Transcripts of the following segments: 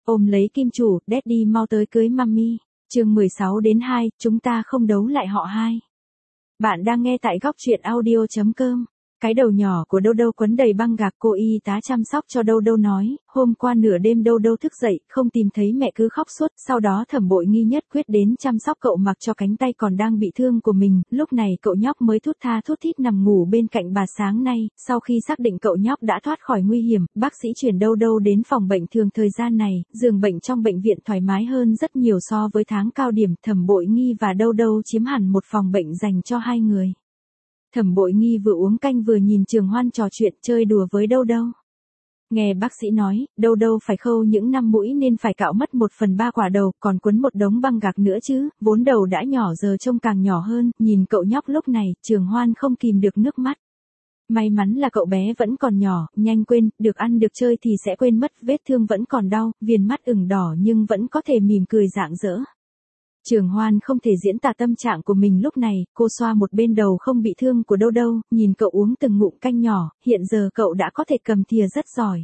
ôm lấy kim chủ, Daddy mau tới cưới Mummy. Chương 16-2, chúng ta không đấu lại họ hai. Bạn đang nghe tại góc truyện audio.com. Cái đầu nhỏ của Đô Đô quấn đầy băng gạc, cô y tá chăm sóc cho Đô Đô nói, hôm qua nửa đêm Đô Đô thức dậy, không tìm thấy mẹ cứ khóc suốt, sau đó Thẩm Bội Nghi nhất quyết đến chăm sóc cậu mặc cho cánh tay còn đang bị thương của mình, lúc này cậu nhóc mới thút tha thút thít nằm ngủ bên cạnh bà sáng nay, sau khi xác định cậu nhóc đã thoát khỏi nguy hiểm, bác sĩ chuyển Đô Đô đến phòng bệnh thường thời gian này, giường bệnh trong bệnh viện thoải mái hơn rất nhiều so với tháng cao điểm, Thẩm Bội Nghi và Đô Đô chiếm hẳn một phòng bệnh dành cho hai người. Thẩm Bội Nghi vừa uống canh vừa nhìn Trường Hoan trò chuyện chơi đùa với Đô Đô. Nghe bác sĩ nói, Đô Đô phải khâu những 5 mũi nên phải cạo mất 1/3 quả đầu, còn quấn một đống băng gạc nữa chứ, vốn đầu đã nhỏ giờ trông càng nhỏ hơn, nhìn cậu nhóc lúc này, Trường Hoan không kìm được nước mắt. May mắn là cậu bé vẫn còn nhỏ, nhanh quên, được ăn được chơi thì sẽ quên mất, vết thương vẫn còn đau, viền mắt ửng đỏ nhưng vẫn có thể mỉm cười rạng rỡ. Trường Hoan không thể diễn tả tâm trạng của mình lúc này, cô xoa một bên đầu không bị thương của Đô Đô, nhìn cậu uống từng ngụm canh nhỏ, hiện giờ cậu đã có thể cầm thìa rất giỏi.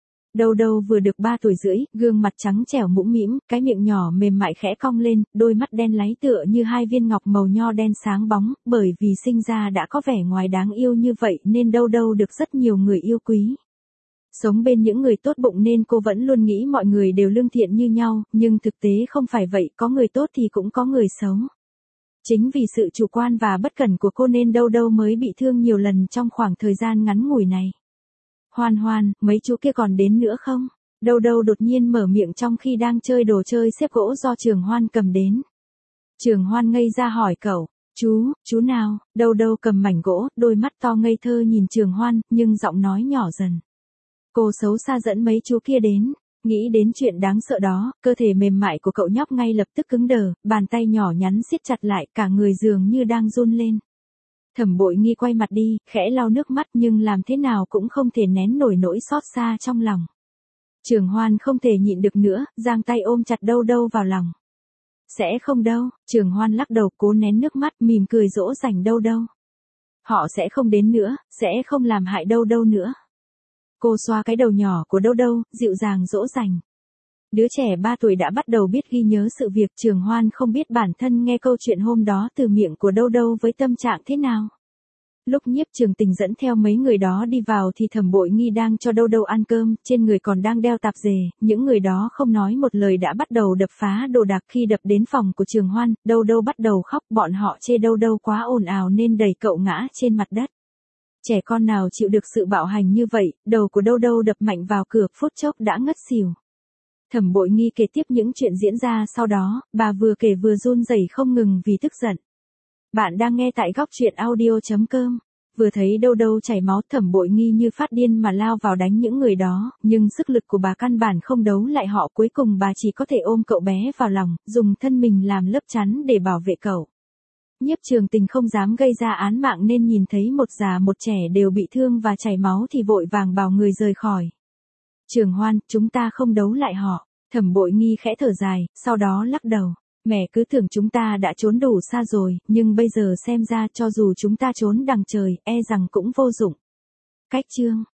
Đô Đô vừa được 3 tuổi rưỡi, gương mặt trắng trẻo mũm mĩm, cái miệng nhỏ mềm mại khẽ cong lên, đôi mắt đen láy tựa như hai viên ngọc màu nho đen sáng bóng, bởi vì sinh ra đã có vẻ ngoài đáng yêu như vậy nên Đô Đô được rất nhiều người yêu quý. Sống bên những người tốt bụng nên cô vẫn luôn nghĩ mọi người đều lương thiện như nhau, nhưng thực tế không phải vậy, có người tốt thì cũng có người xấu. Chính vì sự chủ quan và bất cẩn của cô nên Đô Đô mới bị thương nhiều lần trong khoảng thời gian ngắn ngủi này. Hoan Hoan, mấy chú kia còn đến nữa không? Đô Đô đột nhiên mở miệng trong khi đang chơi đồ chơi xếp gỗ do Trường Hoan cầm đến. Trường Hoan ngây ra hỏi cậu, chú nào? Đô Đô cầm mảnh gỗ, đôi mắt to ngây thơ nhìn Trường Hoan, nhưng giọng nói nhỏ dần. Cô xấu xa dẫn mấy chú kia đến, nghĩ đến chuyện đáng sợ đó, cơ thể mềm mại của cậu nhóc ngay lập tức cứng đờ, bàn tay nhỏ nhắn siết chặt lại, cả người dường như đang run lên. Thẩm Bội Nghi quay mặt đi, khẽ lau nước mắt nhưng làm thế nào cũng không thể nén nổi nỗi xót xa trong lòng. Trường Hoan không thể nhịn được nữa, giang tay ôm chặt Đô Đô vào lòng. Sẽ không đâu, Trường Hoan lắc đầu cố nén nước mắt, mỉm cười dỗ dành Đô Đô. Họ sẽ không đến nữa, sẽ không làm hại Đô Đô nữa. Cô xoa cái đầu nhỏ của Đô Đô, dịu dàng dỗ dành. Đứa trẻ 3 tuổi đã bắt đầu biết ghi nhớ sự việc. Trường Hoan không biết bản thân nghe câu chuyện hôm đó từ miệng của Đô Đô với tâm trạng thế nào. Lúc Nhiếp Trường Tình dẫn theo mấy người đó đi vào thì Thẩm Bội Nghi đang cho Đô Đô ăn cơm, trên người còn đang đeo tạp dề, những người đó không nói một lời đã bắt đầu đập phá đồ đạc. Khi đập đến phòng của Trường Hoan, Đô Đô bắt đầu khóc, bọn họ chê Đô Đô quá ồn ào nên đẩy cậu ngã trên mặt đất. Trẻ con nào chịu được sự bạo hành như vậy, đầu của Đô Đô đập mạnh vào cửa, phút chốc đã ngất xỉu. Thẩm Bội Nghi kể tiếp những chuyện diễn ra sau đó, bà vừa kể vừa run rẩy không ngừng vì tức giận. Bạn đang nghe tại góc truyện audio.com. Vừa thấy Đô Đô chảy máu, Thẩm Bội Nghi như phát điên mà lao vào đánh những người đó, nhưng sức lực của bà căn bản không đấu lại họ, cuối cùng bà chỉ có thể ôm cậu bé vào lòng, dùng thân mình làm lớp chắn để bảo vệ cậu. Nhiếp Trường Tình không dám gây ra án mạng nên nhìn thấy một già một trẻ đều bị thương và chảy máu thì vội vàng bảo người rời khỏi. Trường Hoan, chúng ta không đấu lại họ. Thẩm Bội Nghi khẽ thở dài, sau đó lắc đầu. Mẹ cứ tưởng chúng ta đã trốn đủ xa rồi, nhưng bây giờ xem ra cho dù chúng ta trốn đằng trời, e rằng cũng vô dụng. Cách chương